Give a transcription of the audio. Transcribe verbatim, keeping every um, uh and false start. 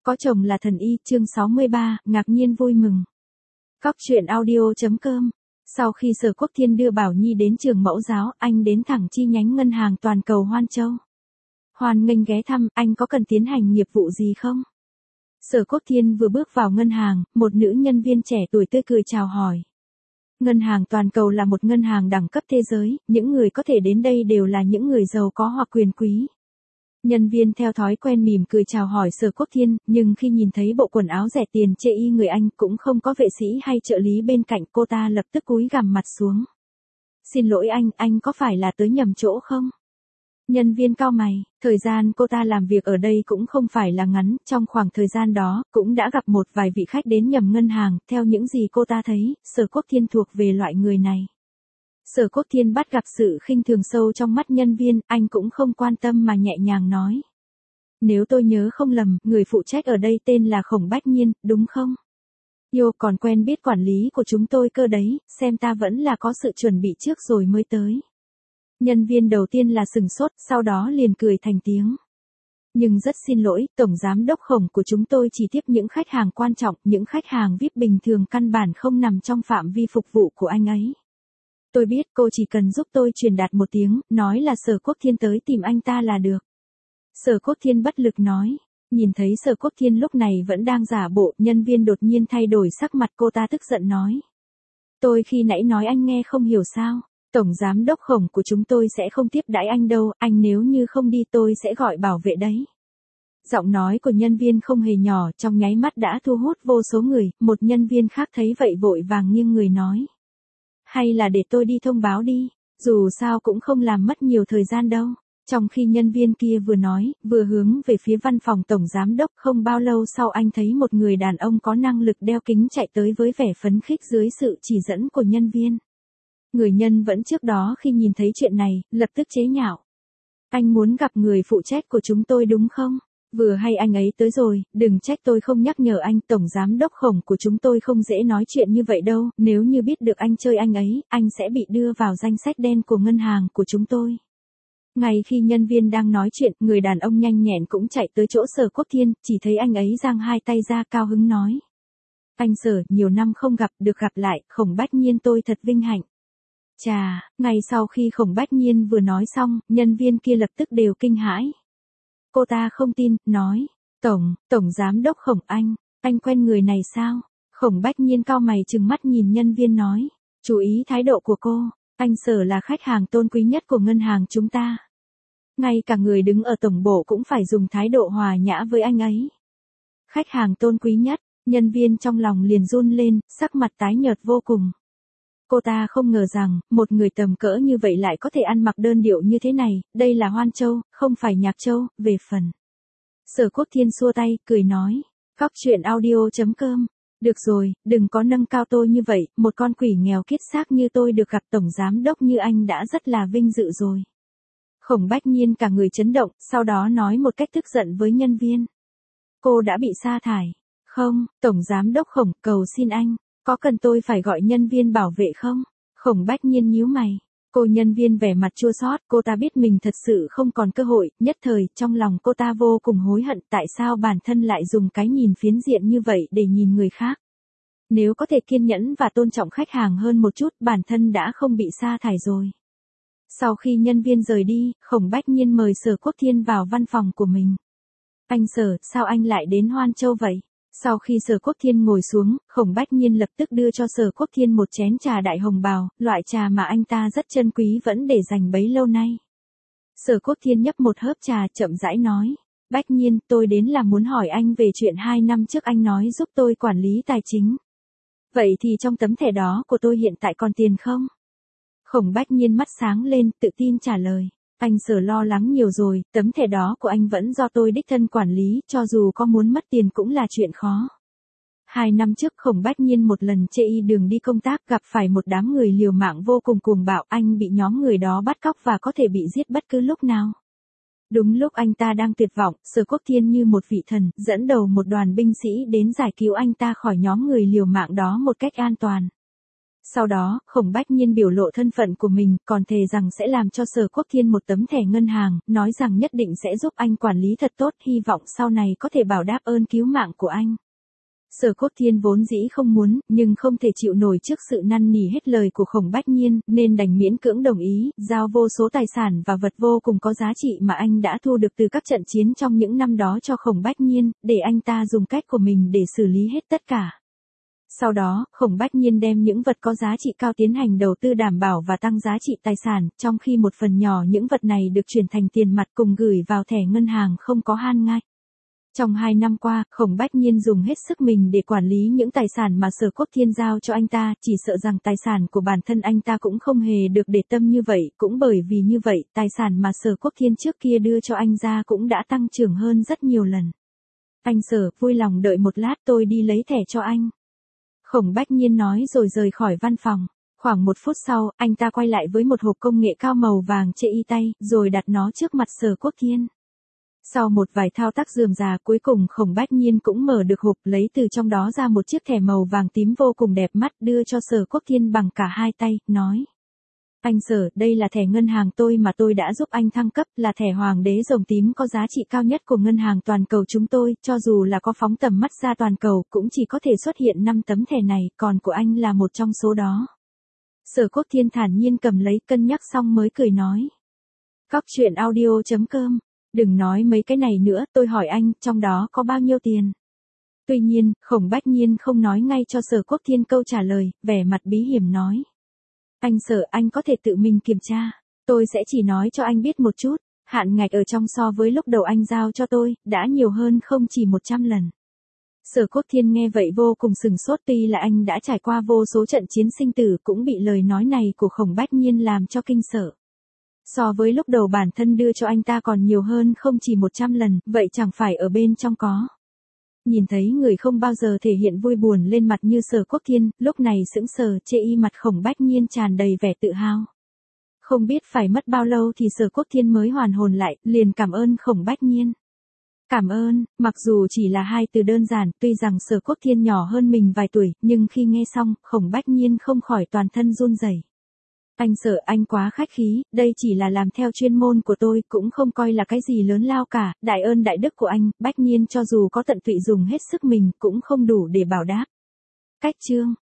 Có chồng là thần y, chương sáu mươi ba, ngạc nhiên vui mừng. Cóc truyện audio chấm com. Sau khi Sở Quốc Thiên đưa Bảo Nhi đến trường mẫu giáo, anh đến thẳng chi nhánh ngân hàng toàn cầu Hoan Châu. Hoan nghênh ghé thăm, anh có cần tiến hành nghiệp vụ gì không? Sở Quốc Thiên vừa bước vào ngân hàng, một nữ nhân viên trẻ tuổi tươi cười chào hỏi. Ngân hàng toàn cầu là một ngân hàng đẳng cấp thế giới, những người có thể đến đây đều là những người giàu có hoặc quyền quý. Nhân viên theo thói quen mỉm cười chào hỏi Sở Quốc Thiên, nhưng khi nhìn thấy bộ quần áo rẻ tiền chê y người anh cũng không có vệ sĩ hay trợ lý bên cạnh, cô ta lập tức cúi gằm mặt xuống. Xin lỗi anh, anh có phải là tới nhầm chỗ không? Nhân viên cau mày, thời gian cô ta làm việc ở đây cũng không phải là ngắn, trong khoảng thời gian đó, cũng đã gặp một vài vị khách đến nhầm ngân hàng, theo những gì cô ta thấy, Sở Quốc Thiên thuộc về loại người này. Sở Quốc Thiên bắt gặp sự khinh thường sâu trong mắt nhân viên, anh cũng không quan tâm mà nhẹ nhàng nói. Nếu tôi nhớ không lầm, người phụ trách ở đây tên là Khổng Bách Nhiên, đúng không? Yo còn quen biết quản lý của chúng tôi cơ đấy, xem ta vẫn là có sự chuẩn bị trước rồi mới tới. Nhân viên đầu tiên là sừng sốt, sau đó liền cười thành tiếng. Nhưng rất xin lỗi, Tổng Giám đốc Khổng của chúng tôi chỉ tiếp những khách hàng quan trọng, những khách hàng vi ai pi bình thường căn bản không nằm trong phạm vi phục vụ của anh ấy. Tôi biết cô chỉ cần giúp tôi truyền đạt một tiếng, nói là Sở Quốc Thiên tới tìm anh ta là được. Sở Quốc Thiên bất lực nói. Nhìn thấy Sở Quốc Thiên lúc này vẫn đang giả bộ, nhân viên đột nhiên thay đổi sắc mặt, cô ta tức giận nói. Tôi khi nãy nói anh nghe không hiểu sao, Tổng Giám đốc Khổng của chúng tôi sẽ không tiếp đãi anh đâu, anh nếu như không đi tôi sẽ gọi bảo vệ đấy. Giọng nói của nhân viên không hề nhỏ, trong nháy mắt đã thu hút vô số người, một nhân viên khác thấy vậy vội vàng nghiêng người nói. Hay là để tôi đi thông báo đi, dù sao cũng không làm mất nhiều thời gian đâu. Trong khi nhân viên kia vừa nói, vừa hướng về phía văn phòng Tổng Giám đốc, không bao lâu sau anh thấy một người đàn ông có năng lực đeo kính chạy tới với vẻ phấn khích dưới sự chỉ dẫn của nhân viên. Người nhân vẫn trước đó khi nhìn thấy chuyện này, lập tức chế nhạo. Anh muốn gặp người phụ trách của chúng tôi đúng không? Vừa hay anh ấy tới rồi, đừng trách tôi không nhắc nhở anh, Tổng Giám đốc Khổng của chúng tôi không dễ nói chuyện như vậy đâu, nếu như biết được anh chơi anh ấy, anh sẽ bị đưa vào danh sách đen của ngân hàng của chúng tôi. Ngay khi nhân viên đang nói chuyện, người đàn ông nhanh nhẹn cũng chạy tới chỗ Sở Quốc Thiên, chỉ thấy anh ấy giang hai tay ra cao hứng nói. Anh Sở, nhiều năm không gặp, được gặp lại, Khổng Bách Nhiên tôi thật vinh hạnh. Chà, ngay sau khi Khổng Bách Nhiên vừa nói xong, nhân viên kia lập tức đều kinh hãi. Cô ta không tin, nói, Tổng, Tổng Giám đốc Khổng anh, anh quen người này sao? Khổng Bách Nhiên cau mày trừng mắt nhìn nhân viên nói, chú ý thái độ của cô, anh Sở là khách hàng tôn quý nhất của ngân hàng chúng ta. Ngay cả người đứng ở tổng bộ cũng phải dùng thái độ hòa nhã với anh ấy. Khách hàng tôn quý nhất, nhân viên trong lòng liền run lên, sắc mặt tái nhợt vô cùng. Cô ta không ngờ rằng, một người tầm cỡ như vậy lại có thể ăn mặc đơn điệu như thế này, đây là Hoan Châu, không phải Nhạc Châu, về phần. Sở Quốc Thiên xua tay, cười nói, cóc truyện audio chấm com. Được rồi, đừng có nâng cao tôi như vậy, một con quỷ nghèo kiết xác như tôi được gặp Tổng Giám đốc như anh đã rất là vinh dự rồi. Khổng Bách Nhiên cả người chấn động, sau đó nói một cách tức giận với nhân viên. Cô đã bị sa thải. Không, Tổng Giám đốc Khổng, cầu xin anh. Có cần tôi phải gọi nhân viên bảo vệ không? Khổng Bách Nhiên nhíu mày. Cô nhân viên vẻ mặt chua xót, cô ta biết mình thật sự không còn cơ hội, nhất thời, trong lòng cô ta vô cùng hối hận tại sao bản thân lại dùng cái nhìn phiến diện như vậy để nhìn người khác. Nếu có thể kiên nhẫn và tôn trọng khách hàng hơn một chút, bản thân đã không bị sa thải rồi. Sau khi nhân viên rời đi, Khổng Bách Nhiên mời Sở Quốc Thiên vào văn phòng của mình. Anh Sở, sao anh lại đến Hoan Châu vậy? Sau khi Sở Quốc Thiên ngồi xuống, Khổng Bách Nhiên lập tức đưa cho Sở Quốc Thiên một chén trà đại hồng bào, loại trà mà anh ta rất trân quý vẫn để dành bấy lâu nay. Sở Quốc Thiên nhấp một hớp trà chậm rãi nói, Bách Nhiên, tôi đến là muốn hỏi anh về chuyện hai năm trước anh nói giúp tôi quản lý tài chính. Vậy thì trong tấm thẻ đó của tôi hiện tại còn tiền không? Khổng Bách Nhiên mắt sáng lên, tự tin trả lời. Anh Sở lo lắng nhiều rồi, tấm thẻ đó của anh vẫn do tôi đích thân quản lý, cho dù có muốn mất tiền cũng là chuyện khó. Hai năm trước Khổng Bách Nhiên một lần chê y đường đi công tác gặp phải một đám người liều mạng vô cùng cuồng bạo, anh bị nhóm người đó bắt cóc và có thể bị giết bất cứ lúc nào. Đúng lúc anh ta đang tuyệt vọng, Sở Quốc Thiên như một vị thần, dẫn đầu một đoàn binh sĩ đến giải cứu anh ta khỏi nhóm người liều mạng đó một cách an toàn. Sau đó, Khổng Bách Nhiên biểu lộ thân phận của mình, còn thề rằng sẽ làm cho Sở Quốc Thiên một tấm thẻ ngân hàng, nói rằng nhất định sẽ giúp anh quản lý thật tốt, hy vọng sau này có thể bảo đáp ơn cứu mạng của anh. Sở Quốc Thiên vốn dĩ không muốn, nhưng không thể chịu nổi trước sự năn nỉ hết lời của Khổng Bách Nhiên, nên đành miễn cưỡng đồng ý, giao vô số tài sản và vật vô cùng có giá trị mà anh đã thu được từ các trận chiến trong những năm đó cho Khổng Bách Nhiên, để anh ta dùng cách của mình để xử lý hết tất cả. Sau đó, Khổng Bách Nhiên đem những vật có giá trị cao tiến hành đầu tư đảm bảo và tăng giá trị tài sản, trong khi một phần nhỏ những vật này được chuyển thành tiền mặt cùng gửi vào thẻ ngân hàng không có han ngay. Trong hai năm qua, Khổng Bách Nhiên dùng hết sức mình để quản lý những tài sản mà Sở Quốc Thiên giao cho anh ta, chỉ sợ rằng tài sản của bản thân anh ta cũng không hề được để tâm như vậy, cũng bởi vì như vậy, tài sản mà Sở Quốc Thiên trước kia đưa cho anh ra cũng đã tăng trưởng hơn rất nhiều lần. Anh Sở, vui lòng đợi một lát tôi đi lấy thẻ cho anh. Khổng Bách Nhiên nói rồi rời khỏi văn phòng. Khoảng một phút sau, anh ta quay lại với một hộp công nghệ cao màu vàng chê y tay, rồi đặt nó trước mặt Sở Quốc Thiên. Sau một vài thao tác rườm rà, cuối cùng Khổng Bách Nhiên cũng mở được hộp, lấy từ trong đó ra một chiếc thẻ màu vàng tím vô cùng đẹp mắt, đưa cho Sở Quốc Thiên bằng cả hai tay, nói. Anh Sở, đây là thẻ ngân hàng tôi mà tôi đã giúp anh thăng cấp, là thẻ hoàng đế rồng tím có giá trị cao nhất của ngân hàng toàn cầu chúng tôi, cho dù là có phóng tầm mắt ra toàn cầu, cũng chỉ có thể xuất hiện năm tấm thẻ này, còn của anh là một trong số đó. Sở Quốc Thiên thản nhiên cầm lấy, cân nhắc xong mới cười nói. Cóc truyện audio chấm com. Đừng nói mấy cái này nữa, tôi hỏi anh, trong đó có bao nhiêu tiền? Tuy nhiên, Khổng Bách Nhiên không nói ngay cho Sở Quốc Thiên câu trả lời, vẻ mặt bí hiểm nói. Anh Sở, anh có thể tự mình kiểm tra. Tôi sẽ chỉ nói cho anh biết một chút, hạn ngạch ở trong so với lúc đầu anh giao cho tôi, đã nhiều hơn không chỉ một trăm lần. Sở Quốc Thiên nghe vậy vô cùng sừng sốt, tuy là anh đã trải qua vô số trận chiến sinh tử cũng bị lời nói này của Khổng Bách Nhiên làm cho kinh sợ. So với lúc đầu bản thân đưa cho anh ta còn nhiều hơn không chỉ một trăm lần, vậy chẳng phải ở bên trong có. Nhìn thấy người không bao giờ thể hiện vui buồn lên mặt như Sở Quốc Thiên, lúc này sững sờ, chê y mặt Khổng Bách Nhiên tràn đầy vẻ tự hào. Không biết phải mất bao lâu thì Sở Quốc Thiên mới hoàn hồn lại, liền cảm ơn Khổng Bách Nhiên. Cảm ơn, mặc dù chỉ là hai từ đơn giản, tuy rằng Sở Quốc Thiên nhỏ hơn mình vài tuổi, nhưng khi nghe xong, Khổng Bách Nhiên không khỏi toàn thân run rẩy. Anh Sở, anh quá khách khí, đây chỉ là làm theo chuyên môn của tôi, cũng không coi là cái gì lớn lao cả, đại ơn đại đức của anh, Bách Nhiên cho dù có tận tụy dùng hết sức mình, cũng không đủ để bảo đáp. Cách chương